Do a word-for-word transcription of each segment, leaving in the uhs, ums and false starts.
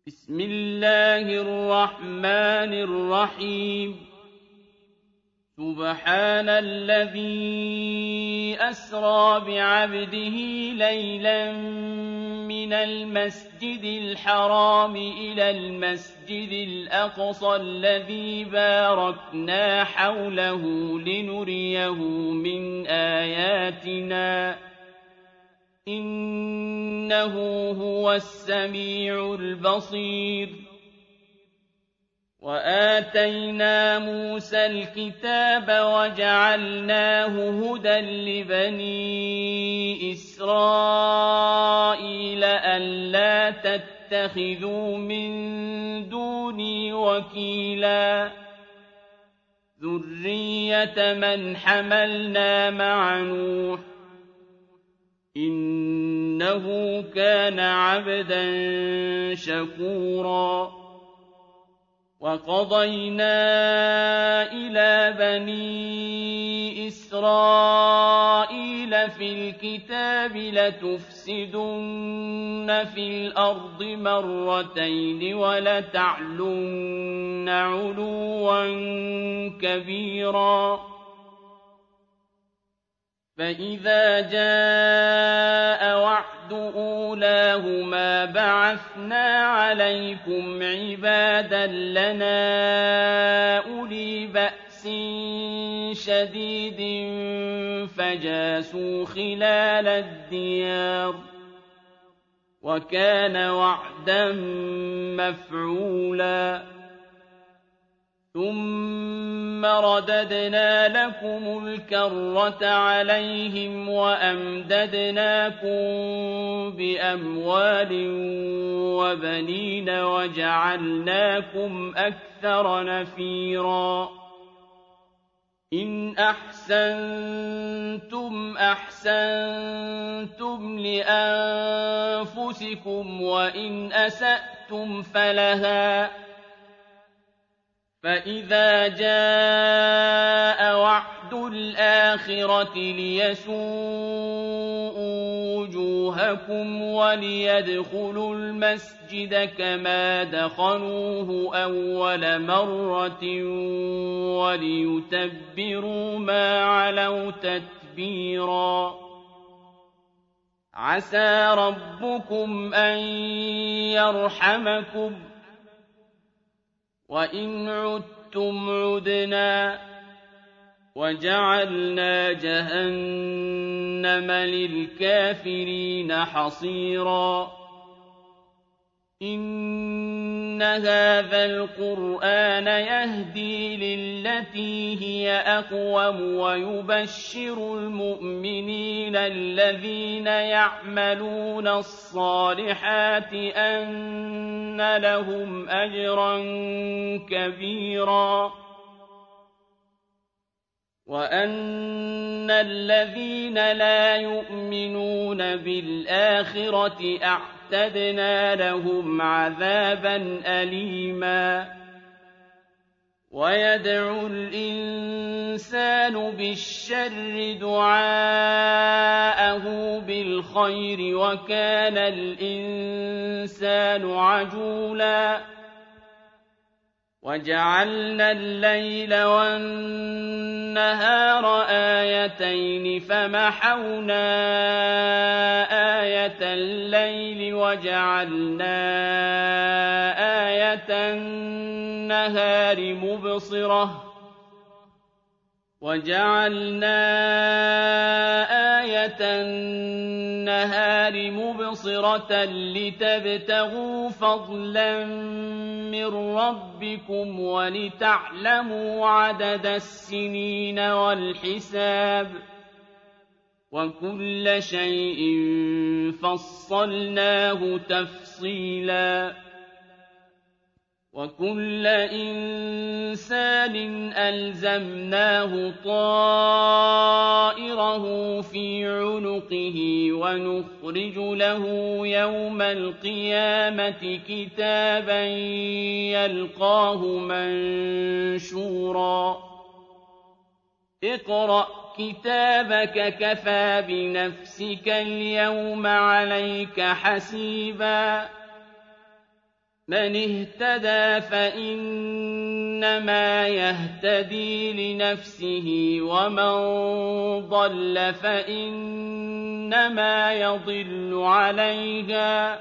بسم الله الرحمن الرحيم سبحان الذي أسرى بعبده ليلا من المسجد الحرام إلى المسجد الأقصى الذي باركنا حوله لنريه من آياتنا إنه هو السميع البصير وآتينا موسى الكتاب وجعلناه هدى لبني إسرائيل ألا تتخذوا من دوني وكيلا ذرية من حملنا مع نوح إنه كان عبدا شكورا وقضينا إلى بني إسرائيل في الكتاب لتفسدن في الأرض مرتين ولتعلن علوا كبيرا فإذا جاء وعد أولاهما بعثنا عليكم عبادا لنا أولي بأس شديد فجاسوا خلال الديار وكان وعدا مفعولا ثم رددنا لكم الكرة عليهم وأمددناكم بأموال وبنين وجعلناكم أكثر نفيرا إن أحسنتم أحسنتم لأنفسكم وإن أسأتم فلها فإذا جاء وعد الآخرة ليسوءوا وجوهكم وليدخلوا المسجد كما دخلوه أول مرة وليتبروا ما علوا تتبيرا عسى ربكم أن يرحمكم وإن عدتم عدنا وجعلنا جهنم للكافرين حصيرا إن هذا القرآن يهدي للتي هي أقوم ويبشر المؤمنين الذين يعملون الصالحات أن لهم أجرا كبيرا وأن الذين لا يؤمنون بالآخرة أعتدنا لهم عذابا أليما ويدعو الإنسان بالشر دعاءه بالخير وكان الإنسان عجولا وجعلنا الليل والنهار آيتين فمحونا آية الليل وجعلنا آية النهار مبصرة وجعلنا آية النهار مبصرة لتبتغوا فضلا من ربكم ولتعلموا عدد السنين والحساب وكل شيء فصلناه تفصيلا وكل إنسان ألزمناه طائره في عنقه ونخرج له يوم القيامة كتابا يلقاه منشورا اقرأ كتابك كفى بنفسك اليوم عليك حسيبا مَنِ اهْتَدَىٰ فَإِنَّمَا يَهْتَدِي لِنَفْسِهِ ۖ وَمَن ضَلَّ فَإِنَّمَا يَضِلُّ عَلَيْهَا ۚ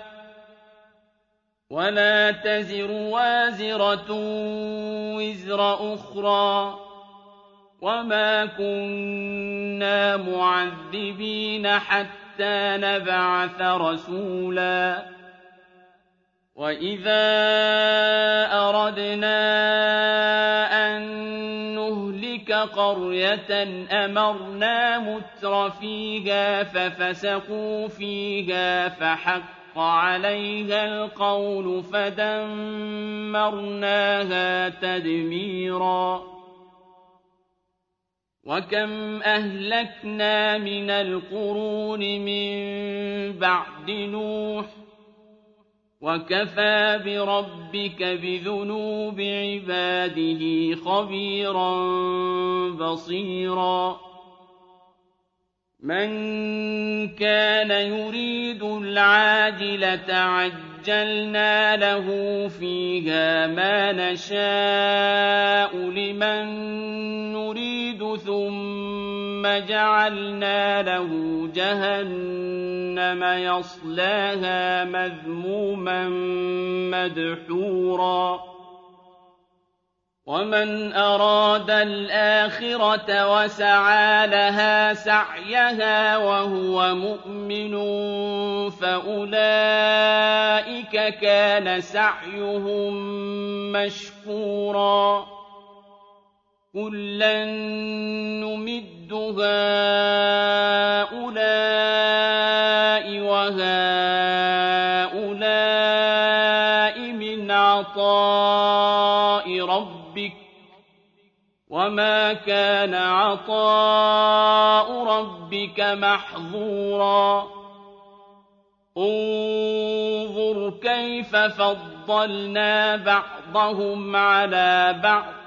وَلَا تَزِرُ وَازِرَةٌ وِزْرَ أُخْرَىٰ ۗ وَمَا كُنَّا مُعَذِّبِينَ حَتَّىٰ نَبْعَثَ رَسُولًا. وَإِذَا أَرَدْنَا أَن نُّهْلِكَ قَرْيَةً أَمَرْنَا مُتْرَفِيهَا فَفَسَقُوا فِيهَا فَحَقَّ عَلَيْهَا الْقَوْلُ فَدَمَّرْنَاهَا تَدْمِيرًا. وَكَمْ أَهْلَكْنَا مِنَ الْقُرُونِ مِن بَعْدِ نُوحٍ ۗ وَكَفَىٰ بِرَبِّكَ بِذُنُوبِ عِبَادِهِ خَبِيرًا بَصِيرًا. مَن كَانَ يُرِيدُ الْعَاجِلَةَ عَجَّلْنَا لَهُ فِيهَا مَا نَشَاءُ لِمَن نُّرِيدُ ثُمَّ جَعَلْنَا لَهُ جَهَنَّمَ يَصْلَاهَا مَذْمُومًا مَّدْحُورًا. وَمَنْ أَرَادَ الْآخِرَةَ وَسَعَىٰ لَهَا سَعْيَهَا وَهُوَ مُؤْمِنٌ فَأُولَٰئِكَ كَانَ سَعْيُهُم مَّشْكُورًا. كُلًّا نُّمِدُّ هَٰؤُلَاءِ وَهَٰؤُلَاءِ مِنْ عَطَاءِ رَبِّكَ ۚ وَمَا كَانَ عَطَاءُ رَبِّكَ مَحْظُورًا. انظُرْ كَيْفَ فَضَّلْنَا بَعْضَهُمْ عَلَىٰ بَعْضٍ ۚ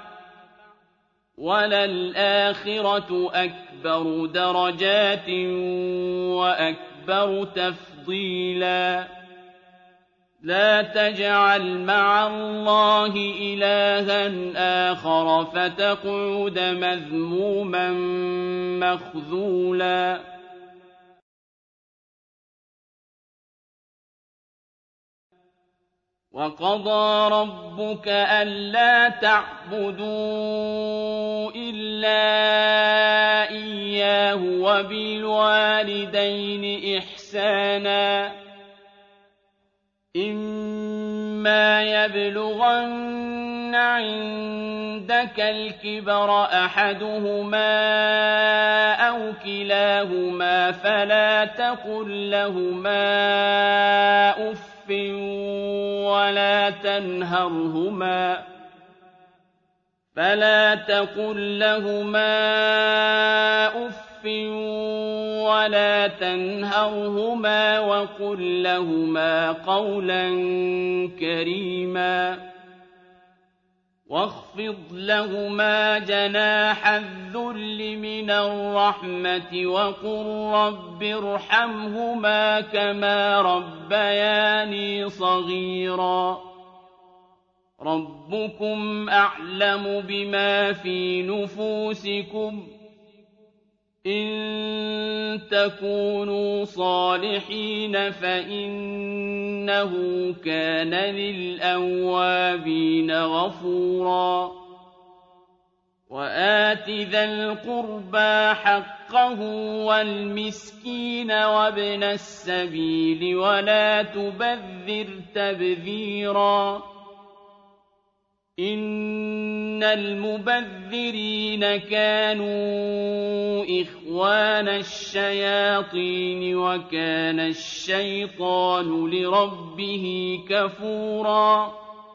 وَلَلْآخِرَةُ أَكْبَرُ دَرَجَاتٍ وَأَكْبَرُ تَفْضِيلًا. لَا تَجْعَلْ مَعَ اللَّهِ إِلَٰهًا آخَرَ فَتَقْعُدَ مَذْمُومًا مَّخْذُولًا. وَقَضَىٰ رَبُّكَ أَلَّا تَعْبُدُوا إِلَّا إِيَّاهُ وَبِالْوَالِدَيْنِ إِحْسَانًا. إِمَّا يَبْلُغَنَّ عِندَكَ الْكِبَرَ أَحَدُهُمَا أَوْ كِلَاهُمَا فَلَا تَقُل لَّهُمَا أُفٍّ وَلَا تَنْهَرْهُمَا فَلَا تَقُل لَّهُمَا أُفٍّ وَلَا تَنْهَرْهُمَا وَقُل لَّهُمَا قَوْلًا كَرِيمًا. وَاخْفِضْ لَهُمَا جَنَاحَ الذُّلِّ مِنَ الرَّحْمَةِ وَقُل رَّبِّ ارْحَمْهُمَا كَمَا رَبَّيَانِي صَغِيرًا. رَّبُّكُمْ أَعْلَمُ بِمَا فِي نُفُوسِكُمْ ۚ إِن تَكُونُوا صَالِحِينَ فَإِنَّهُ كَانَ لِلْأَوَّابِينَ غَفُورًا. وَآتِ ذَا الْقُرْبَىٰ حَقَّهُ وَالْمِسْكِينَ وَابْنَ السَّبِيلِ وَلَا تُبَذِّرْ تَبْذِيرًا. إِنَّ الْمُبَذِّرِينَ كَانُوا إِخْوَانَ الشَّيَاطِينِ وَكَانَ الشَّيْطَانُ لِرَبِّهِ كَفُورًا.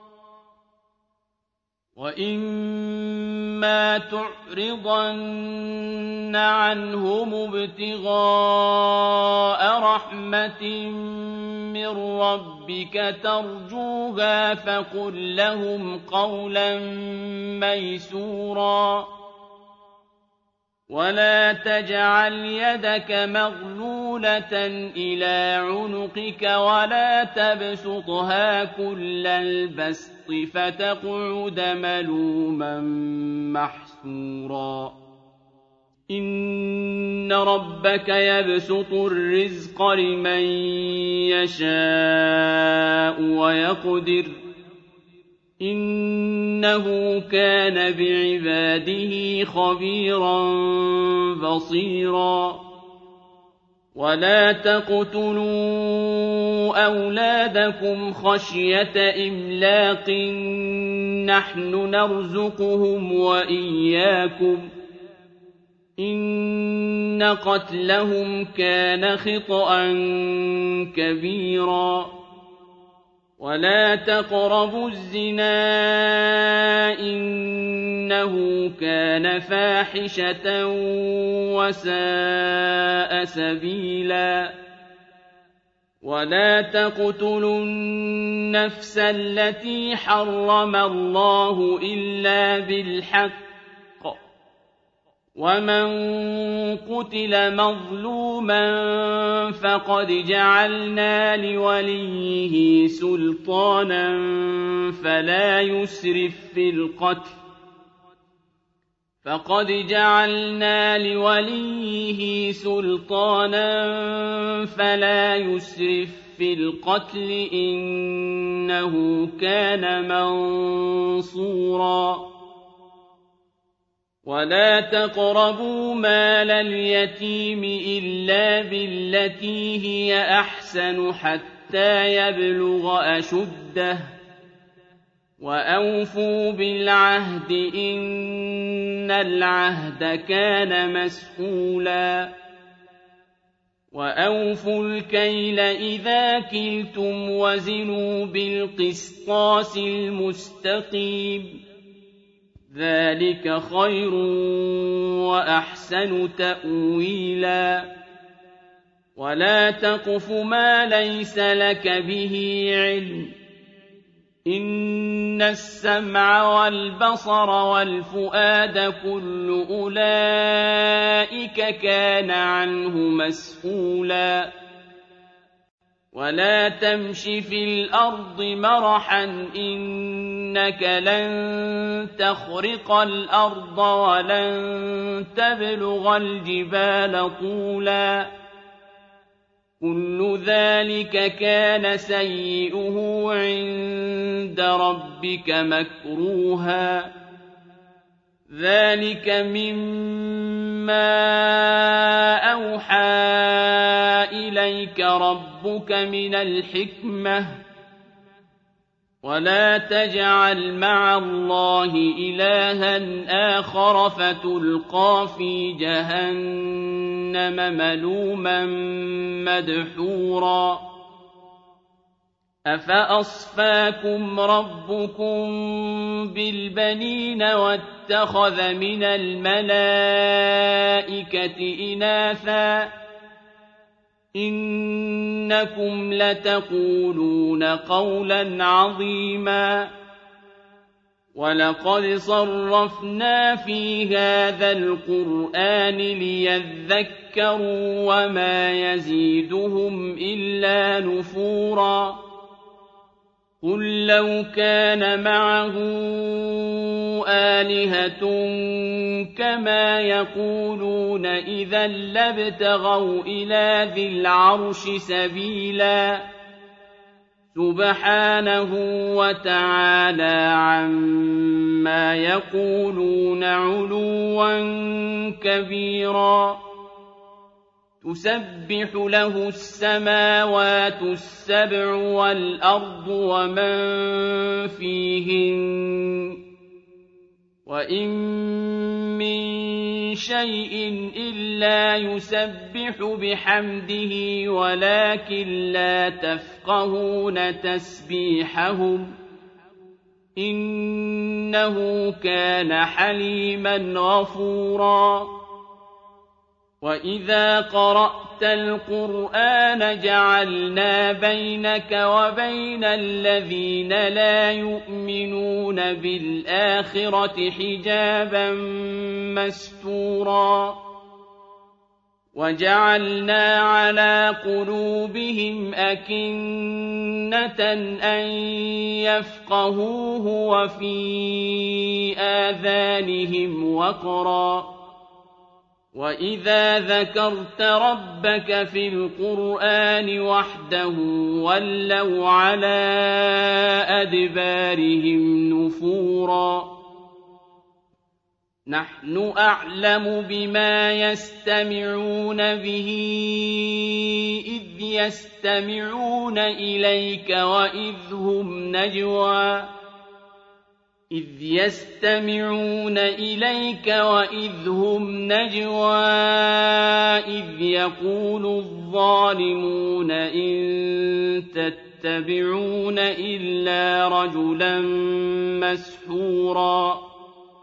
وَإِمَّا تُعْرِضَنَّ عَنْهُمُ ابْتِغَاءَ رَحْمَةٍ مِّن رَّبِّكَ تَرْجُوهَا فَقُل لَّهُمْ قَوْلًا مَّيْسُورًا. ولا تجعل يدك مغلولة إلى عنقك ولا تبسطها كل البسط فتقعد ملوما محسورا إن ربك يبسط الرزق لمن يشاء ويقدر إنه كان بعباده خبيرا بصيرا ولا تقتلوا أولادكم خشية إملاق نحن نرزقهم وإياكم إن قتلهم كان خطأ كبيرا ولا تقربوا الزنا إنه كان فاحشة وساء سبيلا ولا تقتلوا النفس التي حرم الله إلا بالحق ومن قتل مظلوما فقد جعلنا لوليه سلطانا فلا يسرف في القتل فقد جعلنا لوليه سلطانا فلا يسرف في القتل إنه كان منصورا ولا تقربوا مال اليتيم إلا بالتي هي أحسن حتى يبلغ أشده وأوفوا بالعهد إن العهد كان مسؤولا وأوفوا الكيل إذا كلتم وزنوا بالقسطاس المستقيم ذلك خير وأحسن تأويلا ولا تقف ما ليس لك به علم إن السمع والبصر والفؤاد كل أولئك كان عنه مسؤولا ولا تمش في الأرض مرحا إنك لن تخرق الأرض ولن تبلغ الجبال طولا كل ذلك كان سيئه عند ربك مكروها ذلك مما أوحى إليك ربك من الحكمة ولا تجعل مع الله إلها آخر فتلقى في جهنم ملوما مدحورا أفأصفاكم ربكم بالبنين واتخذ من الملائكة إناثا إنكم لتقولون قولا عظيما ولقد صرفنا في هذا القرآن ليذكروا وما يزيدهم إلا نفورا قل لو كان معه آلهة كما يقولون إذا لابتغوا إلى ذي العرش سبيلا سبحانه وتعالى عما يقولون علوا كبيرا تسبح له السماوات السبع والأرض ومن فيهن وإن من شيء إلا يسبح بحمده ولكن لا تفقهون تسبيحهم إنه كان حليما غفورا وَإِذَا قَرَأْتَ الْقُرْآنَ جَعَلْنَا بَيْنَكَ وَبَيْنَ الَّذِينَ لَا يُؤْمِنُونَ بِالْآخِرَةِ حِجَابًا مَّسْتُورًا وَجَعَلْنَا عَلَىٰ قُلُوبِهِمْ أَكِنَّةً أَن يَفْقَهُوهُ وَفِي آذَانِهِمْ وَقْرًا وَإِذَا ذَكَرْتَ رَبَّكَ فِي الْقُرْآنِ وَحْدَهُ وَلَّوْا عَلَىٰ أَدْبَارِهِمْ نُفُورًا نَّحْنُ أَعْلَمُ بِمَا يَسْتَمِعُونَ بِهِ إِذْ يَسْتَمِعُونَ إِلَيْكَ وَإِذْ هُمْ نَجْوَىٰ إِذْ يَسْتَمِعُونَ إِلَيْكَ وَإِذْ هُمْ نَجْوَىٰ إِذْ يَقُولُ الظَّالِمُونَ إِن تَتَّبِعُونَ إِلَّا رَجُلًا مَّسْحُورًا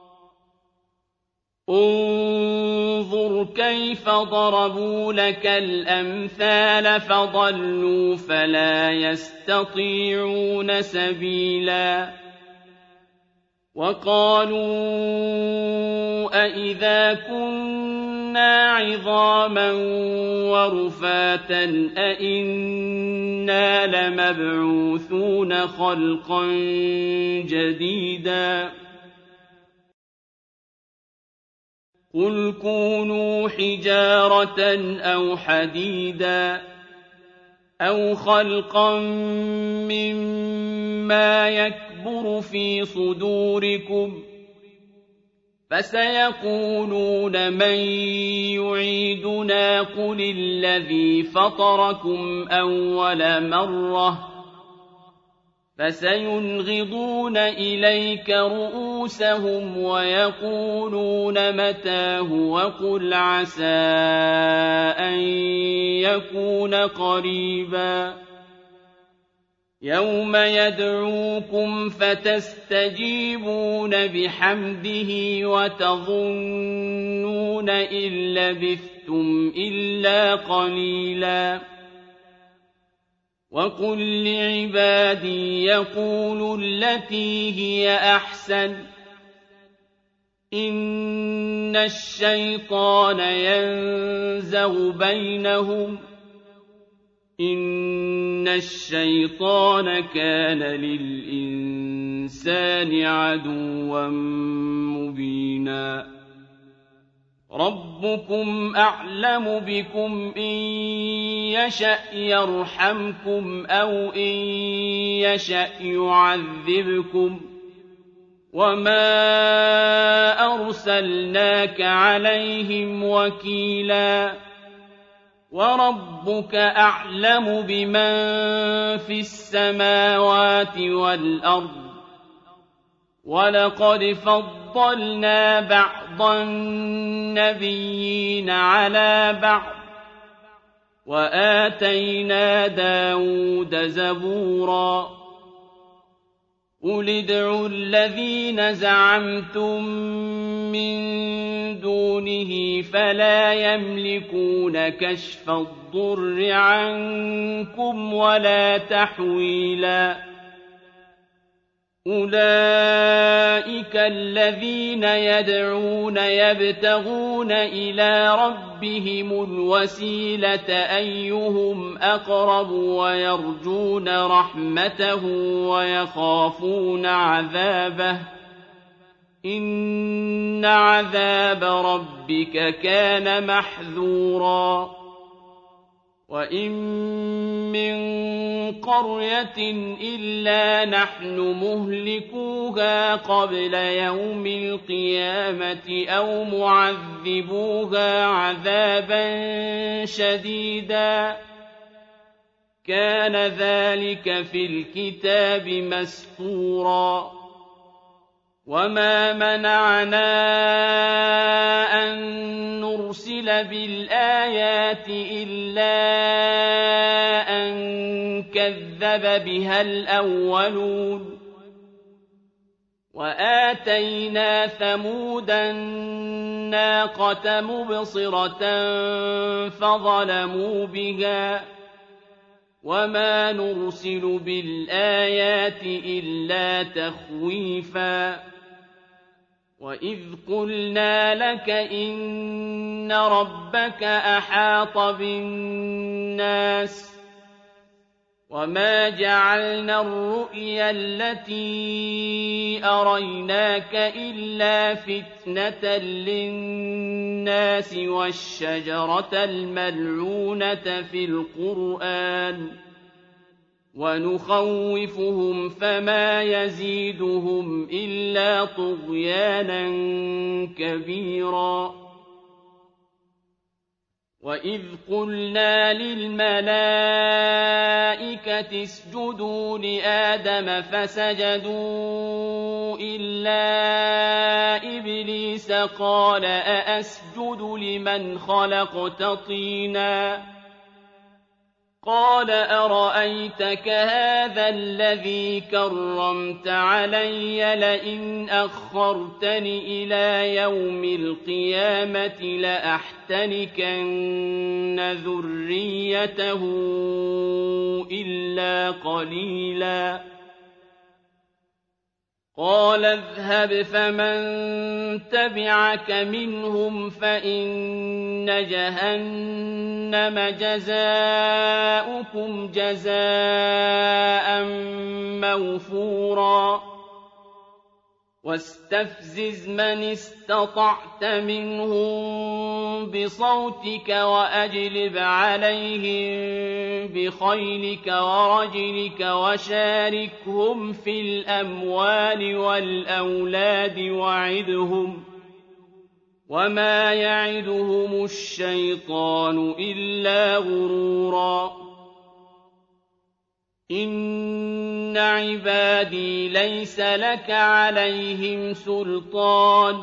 انظُرْ كَيْفَ ضَرَبُوا لَكَ الْأَمْثَالَ فَضَلُّوا فَلَا يَسْتَطِيعُونَ سَبِيلًا وَقَالُوا أَإِذَا كُنَّا عِظَامًا وَرُفَاتًا أَإِنَّا لَمَبْعُوثُونَ خَلْقًا جَدِيدًا قُلْ كُونُوا حِجَارَةً أَوْ حَدِيدًا أَوْ خَلْقًا مِّمَّا يَكْبُرُ فِي صُدُورِكُمْ فَسَيَقُولُونَ مَن يُعِيدُنَا قُلِ الَّذِي فَطَرَكُمْ أَوَّلَ مَرَّةٍ فَسَيُنْغِضُونَ إِلَيْكَ رُءُوسَهُمْ وَيَقُولُونَ مَتَىٰ هُوَ قُلْ عَسَىٰ أَن يَكُونَ قَرِيبًا يَوْمَ يَدْعُوكُمْ فَتَسْتَجِيبُونَ بِحَمْدِهِ وَتَظُنُّونَ إِن لَّبِثْتُمْ إِلَّا قَلِيلًا وَقُل لِّعِبَادِي يَقُولُوا الَّتِي هِيَ أَحْسَنُ إِنَّ الشَّيْطَانَ يَنزَغُ بَيْنَهُمْ إِنَّ الشَّيْطَانَ كَانَ لِلْإِنسَانِ عَدُوًّا مُّبِينًا رَبُّكُمْ أَعْلَمُ بِكُمْ إِن يَشَأْ يَرْحَمْكُمْ أَوْ إِن يَشَأْ يُعَذِّبْكُمْ وَمَا أَرْسَلْنَاكَ عَلَيْهِمْ وَكِيلًا وَرَبُّكَ أَعْلَمُ بِمَن فِي السَّمَاوَاتِ وَالْأَرْضِ وَلَقَدْ فَضَّلْنَا بَعْضَ النَّبِيِّينَ عَلَىٰ بَعْضٍ وَآتَيْنَا دَاوُودَ زَبُورًا قُلِ ادْعُوا الَّذِينَ زَعَمْتُم مِّن دُونِهِ فَلَا يَمْلِكُونَ كَشْفَ الضُّرِّ عَنكُمْ وَلَا تَحْوِيلًا أُولَٰئِكَ الَّذِينَ يَدْعُونَ يَبْتَغُونَ إِلَىٰ رَبِّهِمُ الْوَسِيلَةَ أَيُّهُمْ أَقْرَبُ وَيَرْجُونَ رَحْمَتَهُ وَيَخَافُونَ عَذَابَهُ ۚ إِنَّ عَذَابَ رَبِّكَ كَانَ مَحْذُورًا وَإِن مِّن قَرْيَةٍ إِلَّا نَحْنُ مُهْلِكُوهَا قَبْلَ يَوْمِ الْقِيَامَةِ أَوْ مُعَذِّبُوهَا عَذَابًا شَدِيدًا ۚ كَانَ ذَٰلِكَ فِي الْكِتَابِ مَسْطُورًا وَمَا مَنَعَنَا أَن نُّرْسِلَ بِالْآيَاتِ إِلَّا أَن كَذَّبَ بِهَا الْأَوَّلُونَ وآتينا ثمود الناقة مبصرة فظلموا بها وما نرسل بالآيات إلا تخويفا وإذ قلنا لك إن ربك أحاط بالناس وما جعلنا الرؤيا التي أريناك إلا فتنة للناس والشجرة الملعونة في القرآن ونخوفهم فما يزيدهم إلا طغيانا كبيرا وإذ قلنا للملائكة اسجدوا لآدم فسجدوا إلا إبليس قال أأسجد لمن خلقت طينا قال أرأيتك هذا الذي كرمت علي لئن أخرتني إلى يوم القيامة لأحتنكن ذريته إلا قليلا قال اذهب فمن تبعك منهم فإن جهنم جزاؤكم جزاء موفورا واستفزز من استطعت منهم بصوتك وأجلب عليهم بخيلك ورجلك وشاركهم في الأموال والأولاد وعدهم وما يعدهم الشيطان إلا غرورا إن عبادي ليس لك عليهم سلطان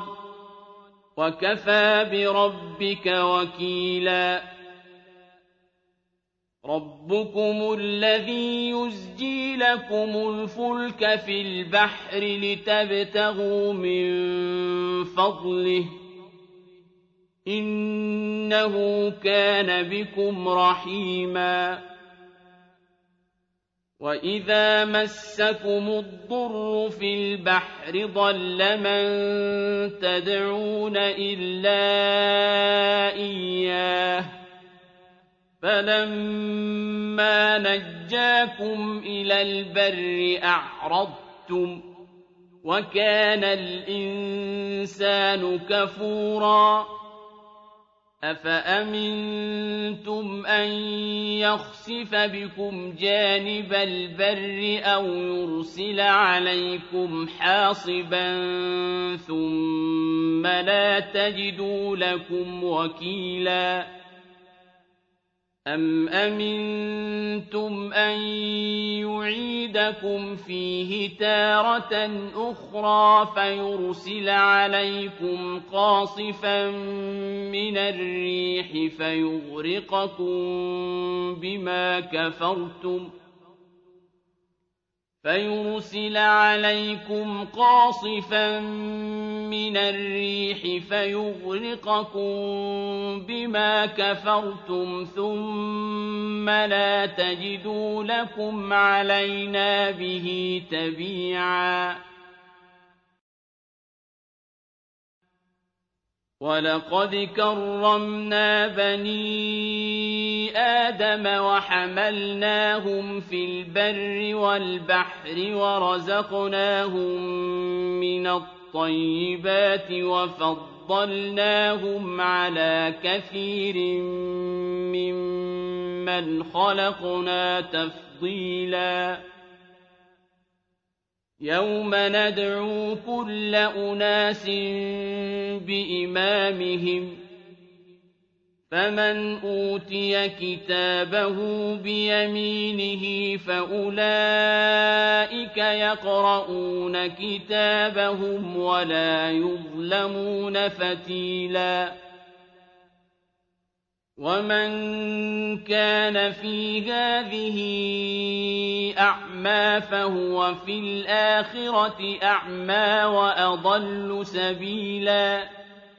وكفى بربك وكيلا ربكم الذي يزجي لكم الفلك في البحر لتبتغوا من فضله إنه كان بكم رحيما وإذا مسكم الضر في البحر ضل من تدعون إلا إياه فلما نجاكم إلى البر أعرضتم وكان الإنسان كفورا أفأمنتم أن يخسف بكم جانب البر أو يرسل عليكم حاصبا ثم لا تجدوا لكم وكيلا أم أمنتم أن يعيدكم فيه تارة أخرى فيرسل عليكم قاصفا من الريح فيغرقكم بما كفرتم فيرسل عليكم قاصفا من الريح فيغرقكم بما كفرتم ثم لا تجدوا لكم علينا به تبيعا ولقد كرمنا بني آدم وحملناهم في البر والبحر ورزقناهم من الطيبات وفضلناهم على كثير ممن خلقنا تفضيلا يوم ندعو كل أناس بإمامهم فمن أوتي كتابه بيمينه فأولئك يقرؤون كتابهم ولا يظلمون فتيلا وَمَن كَانَ فِي هَٰذِهِ أَعْمَىٰ فَهُوَ فِي الْآخِرَةِ أَعْمَىٰ وَأَضَلُّ سَبِيلًا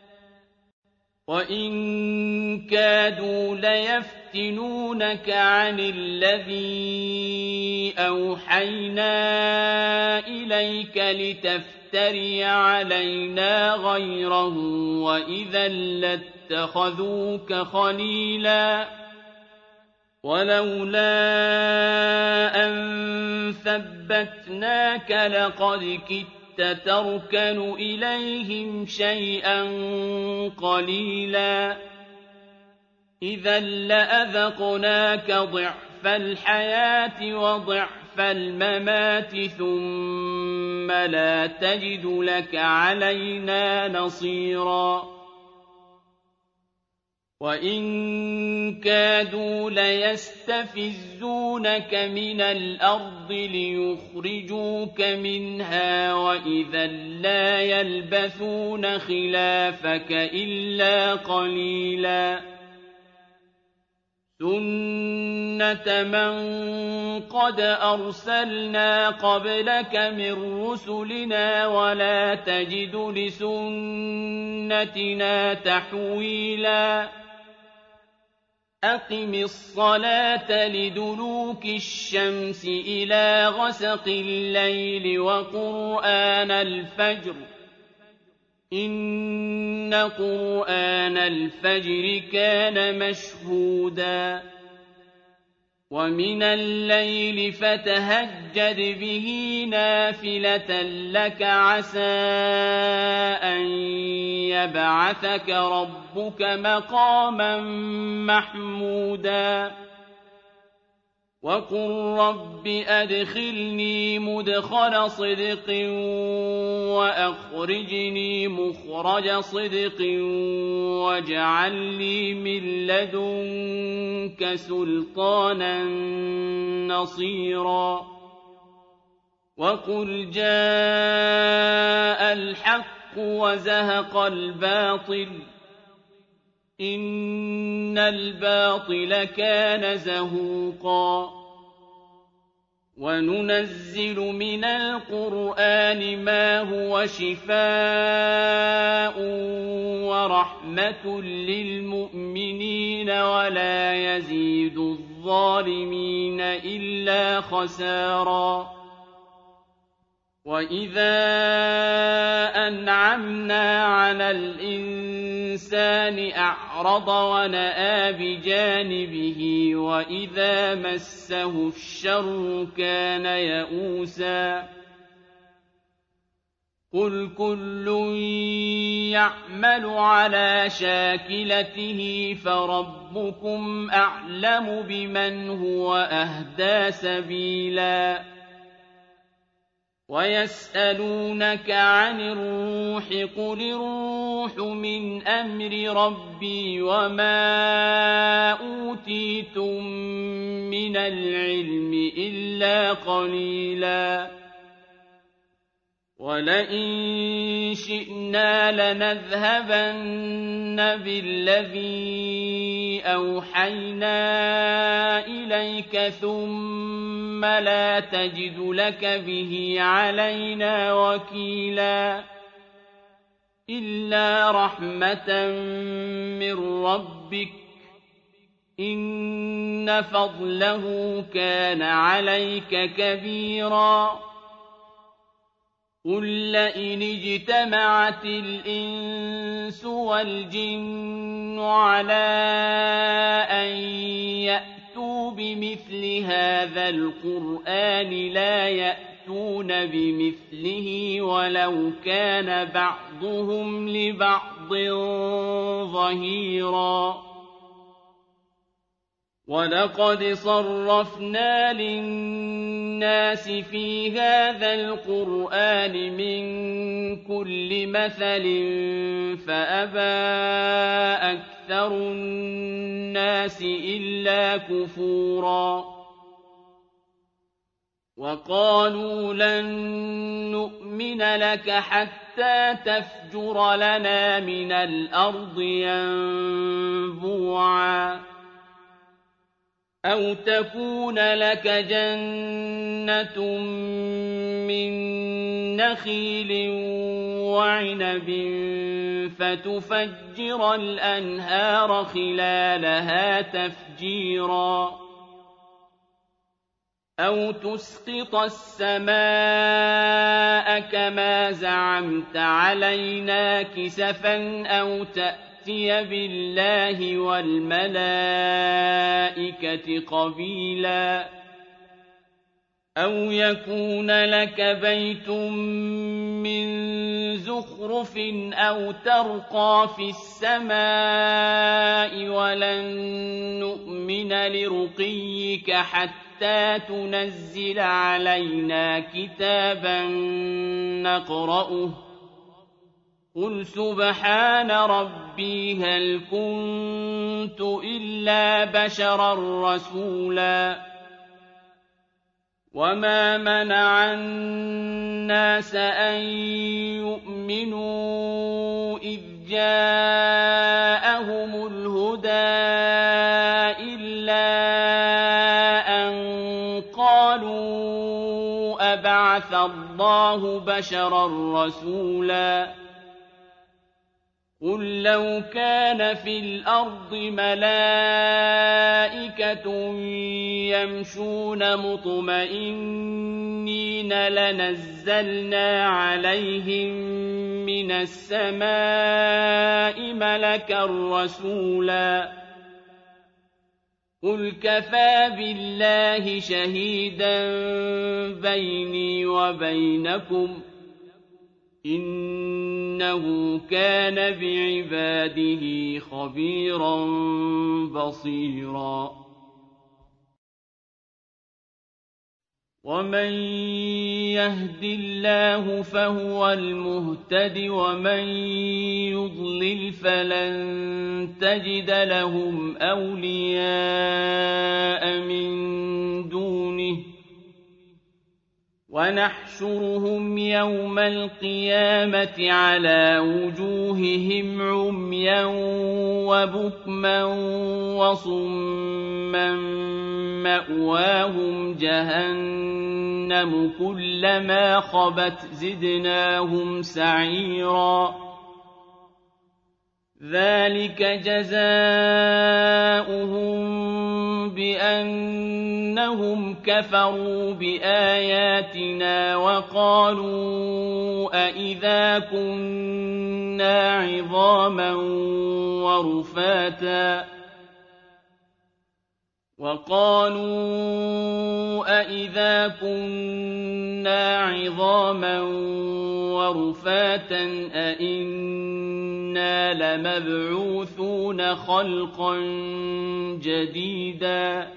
وَإِن كَادُوا لَيَفْتِنُونَكَ عَنِ الَّذِي أَوْحَيْنَا إِلَيْكَ لِتَفْتَرِيَ عَلَيْنَا غَيْرَهُ وَإِذًا لَّاتَّخَذُوكَ خَلِيلًا وَلَوْلَا أَن ثَبَّتْنَاكَ لَقَدْ كِدتَّ تَرْكَنُ إِلَيْهِمْ شَيْئًا قَلِيلًا إِذًا لَّأَذَقْنَاكَ ضِعْفَ الْحَيَاةِ وَضِعْفَ الْمَمَاتِ ثُمَّ لَا تَجِدُ لَكَ عَلَيْنَا نَصِيرًا وَإِن كَادُوا لَيَسْتَفِزُّونَكَ مِنَ الْأَرْضِ لِيُخْرِجُوكَ مِنْهَا وَإِذًا لَّا يَلْبَثُونَ خِلَافَكَ إِلَّا قَلِيلًا سُنَّةَ مَن قَدْ أَرْسَلْنَا قَبْلَكَ مِن رُّسُلِنَا وَلَا تَجِدُ لِسُنَّتِنَا تَحْوِيلًا أَقِمِ الصَّلَاةَ لِدُلُوكِ الشَّمْسِ إِلَىٰ غَسَقِ اللَّيْلِ وَقُرْآنَ الْفَجْرِ ۖ إِنَّ قُرْآنَ الْفَجْرِ كَانَ مَشْهُودًا وَمِنَ اللَّيْلِ فَتَهَجَّدْ بِهِ نَافِلَةً لَّكَ عَسَىٰ أَن يَبْعَثَكَ رَبُّكَ مَقَامًا مَّحْمُودًا وَقُل رَّبِّ أَدْخِلْنِي مُدْخَلَ صِدْقٍ وَأَخْرِجْنِي مُخْرَجَ صِدْقٍ وَاجْعَل لِّي مِن لَّدُنكَ سُلْطَانًا نَّصِيرًا وَقُلْ جَاءَ الْحَقُّ وَزَهَقَ الْبَاطِلُ إِنَّ الْبَاطِلَ كَانَ زَهُوقًا وَنُنَزِّلُ مِنَ الْقُرْآنِ مَا هُوَ شِفَاءٌ وَرَحْمَةٌ لِّلْمُؤْمِنِينَ وَلَا يَزِيدُ الظَّالِمِينَ إِلَّا خَسَارًا وَإِذَا أَنْعَمْنَا عَلَى الْإِنسَانِ أَعْرَضَ وَنَأَىٰ بِجَانِبِهِ وَإِذَا مَسَّهُ الشَّرُّ كَانَ يَئُوسًا قُلْ كُلٌّ يَعْمَلُ عَلَىٰ شَاكِلَتِهِ فَرَبُّكُمْ أَعْلَمُ بِمَنْ هُوَ أَهْدَىٰ سَبِيلًا وَيَسْأَلُونَكَ عَنِ الرُّوحِ قُلِ الرُّوحُ مِنْ أَمْرِ رَبِّي وَمَا أُوتِيتُم مِّنَ الْعِلْمِ إِلَّا قَلِيلًا وَلَئِن شِئْنَا لَنَذْهَبَنَّ بِالَّذِي أَوْحَيْنَا إِلَيْكَ ثُمَّ لَا تَجِدُ لَكَ بِهِ عَلَيْنَا وَكِيلًا إِلَّا رَحْمَةً مِّن رَّبِّكَ إِنَّ فَضْلَهُ كَانَ عَلَيْكَ كَبِيرًا قُل لَّئِنِ اجْتَمَعَتِ الْإِنسُ وَالْجِنُّ عَلَىٰ أَن يَأْتُوا بِمِثْلِ هَٰذَا الْقُرْآنِ لَا يَأْتُونَ بِمِثْلِهِ وَلَوْ كَانَ بَعْضُهُمْ لِبَعْضٍ ظَهِيرًا وَلَقَدْ صَرَّفْنَا لِلنَّاسِ فِي هَٰذَا الْقُرْآنِ مِن كُلِّ مَثَلٍ فَأَبَىٰ أَكْثَرُ النَّاسِ إِلَّا كُفُورًا وَقَالُوا لَن نُّؤْمِنَ نُؤْمِنَ لَكَ حَتَّىٰ تَفْجُرَ لَنَا مِنَ الْأَرْضِ يَنبُوعًا أَوْ تَكُونَ لَكَ جَنَّةٌ مِّن نَّخِيلٍ وَعِنَبٍ فَتُفَجِّرَ الْأَنْهَارَ خِلَالَهَا تَفْجِيرًا أَوْ تُسْقِطَ السَّمَاءَ كَمَا زَعَمْتَ عَلَيْنَا كِسَفًا أَوْ تَأْتِيَ بِاللَّهِ وَالْمَلَائِكَةِ قَبِيلًا أَوْ يَكُونَ لَكَ بَيْتٌ مِّن زُخْرُفٍ أَوْ تَرْقَىٰ فِي السَّمَاءِ وَلَن نُّؤْمِنَ لِرُقِيِّكَ حَتَّىٰ تُنَزِّلَ عَلَيْنَا كِتَابًا نَّقْرَؤُهُ ۗ قُلْ سُبْحَانَ رَبِّي هَلْ كُنتُ إِلَّا بَشَرًا رَّسُولًا وَمَا مَنَعَ النَّاسَ أَن يُؤْمِنُوا إِذْ جَاءَهُمُ الْهُدَىٰ إِلَّا أَن قَالُوا أَبَعَثَ اللَّهُ بَشَرًا رَّسُولًا قُل لَّوْ كَانَ فِي الْأَرْضِ مَلَائِكَةٌ يَمْشُونَ مُطْمَئِنِّينَ لَنَزَّلْنَا عَلَيْهِم مِّنَ السَّمَاءِ مَلَكًا رَّسُولًا قُلْ كَفَىٰ بِاللَّهِ شَهِيدًا بَيْنِي وَبَيْنَكُمْ ۚ إِنَّهُ كَانَ بِعِبَادِهِ خَبِيرًا بَصِيرًا وَمَن يَهْدِ اللَّهُ فَهُوَ الْمُهْتَدِ وَمَن يُضْلِلْ فَلَن تَجِدَ لَهُمْ أَوْلِيَاءَ مِن دُونِهِ ۖ وَنَحْشُرُهُمْ يَوْمَ الْقِيَامَةِ عَلَىٰ وُجُوهِهِمْ عُمْيًا وَبُكْمًا وَصُمًّا مَّأْوَاهُمْ جَهَنَّمُ كُلَّمَا خَبَتْ زِدْنَاهُمْ سَعِيرًا ذَٰلِكَ جَزَاؤُهُم بِأَنَّهُمْ كَفَرُوا بِآيَاتِنَا وَقَالُوا أَإِذَا كُنَّا عِظَامًا وَرُفَاتًا وَقَالُوا أَإِذَا كُنَّا عِظَامًا وَرُفَاتًا أَإِنَّا لَمَبْعُوثُونَ خَلْقًا جَدِيدًا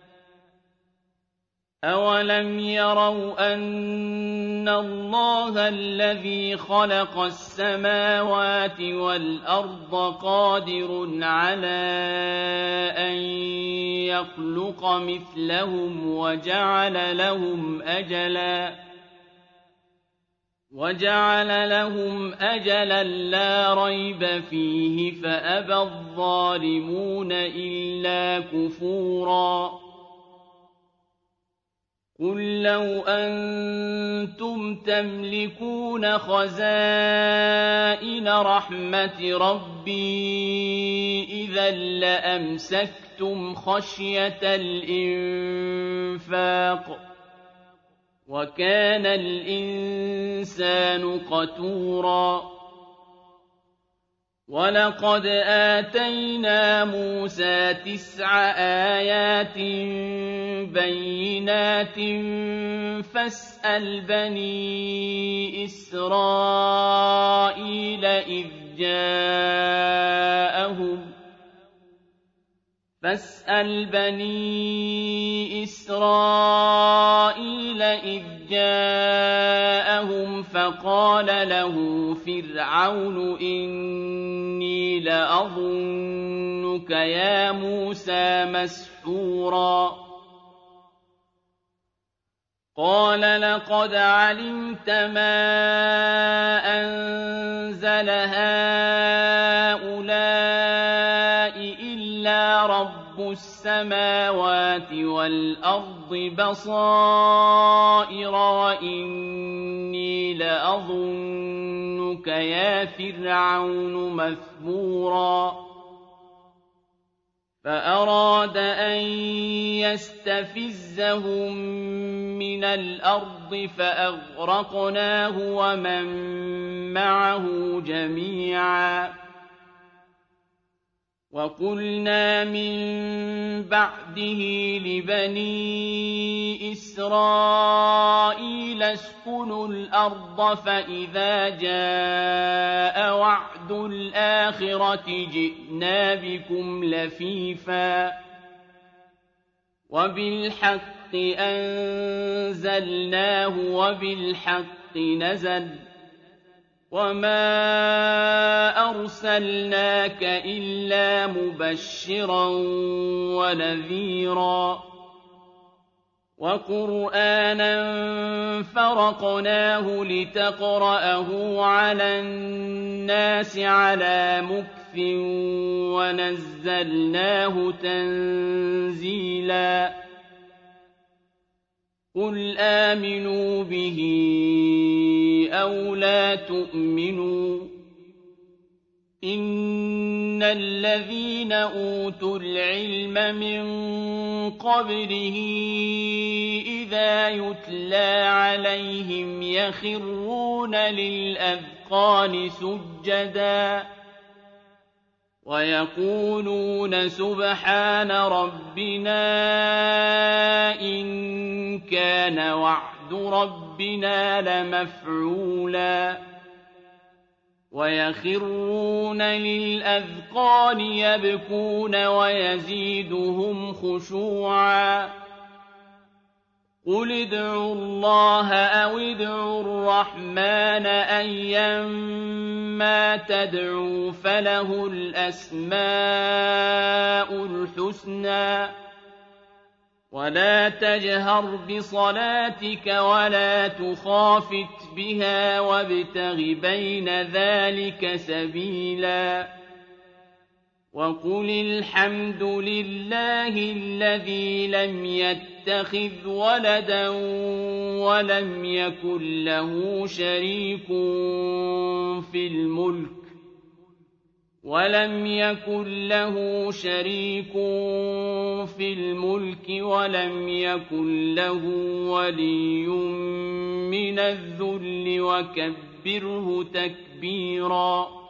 أَوَلَمْ يَرَوْا أَنَّ اللَّهَ الَّذِي خَلَقَ السَّمَاوَاتِ وَالْأَرْضَ قَادِرٌ عَلَىٰ أَن يَخْلُقَ مِثْلَهُمْ وَجَعَلَ لَهُمْ أَجَلًا وَجَعَلَ لَهُمْ أَجَلًا لَّا رَيْبَ فِيهِ فَأَبَى الظَّالِمُونَ إِلَّا كُفُورًا قُل لَّوْ أَنتُمْ تَمْلِكُونَ خَزَائِنَ رَحْمَةِ رَبِّي إِذًا لَّأَمْسَكْتُمْ خَشْيَةَ الْإِنفَاقِ ۚ وَكَانَ الْإِنسَانُ قَتُورًا وَلَقَدْ آتَيْنَا مُوسَىٰ تِسْعَ آيَاتٍ بَيِّنَاتٍ فَاسْأَلْ بَنِي إِسْرَائِيلَ إِذْ جَاءَهُمْ فَاسْأَلْ بَنِي إِسْرَائِيلَ إِذْ جَاءَهُمْ فَقَالَ لَهُ فِرْعَوْنُ إِنِّي لَأَظُنُّكَ يَا مُوسَىٰ مَسْحُورًا قال لقد علمت ما أنزل هؤلاء إلا رب السماوات والأرض بصائر وإني لأظنك يا فرعون مثبورا فأراد أن يستفزهم من الأرض فأغرقناه ومن معه جميعا وقلنا من بعده لبني إسرائيل اسكنوا الأرض فإذا جاء وعد الآخرة جئنا بكم لفيفا وبالحق أنزلناه وبالحق نزل وما أرسلناك إلا مبشرا ونذيرا وقرآنا فرقناه لتقرأه على الناس على مكث ونزلناه تنزيلا قل آمنوا به أو لا تؤمنوا إن الذين أوتوا العلم من قبله إذا يتلى عليهم يخرون للأذقان سجدا ويقولون سبحان ربنا إن كان وعد ربنا لمفعولا ويخرون للأذقان يبكون ويزيدهم خشوعا قل ادعوا الله أو ادعوا الرحمن أيما تدعوا فله الأسماء الحسنى ولا تجهر بصلاتك ولا تخافت بها وابتغ بين ذلك سبيلا وقل الحمد لله الذي لم يتخذ ولدا ولم يكن له شريك في الملك ولم يكن له شريك في الملك ولم يكن له ولي من الذل وكبره تكبيرا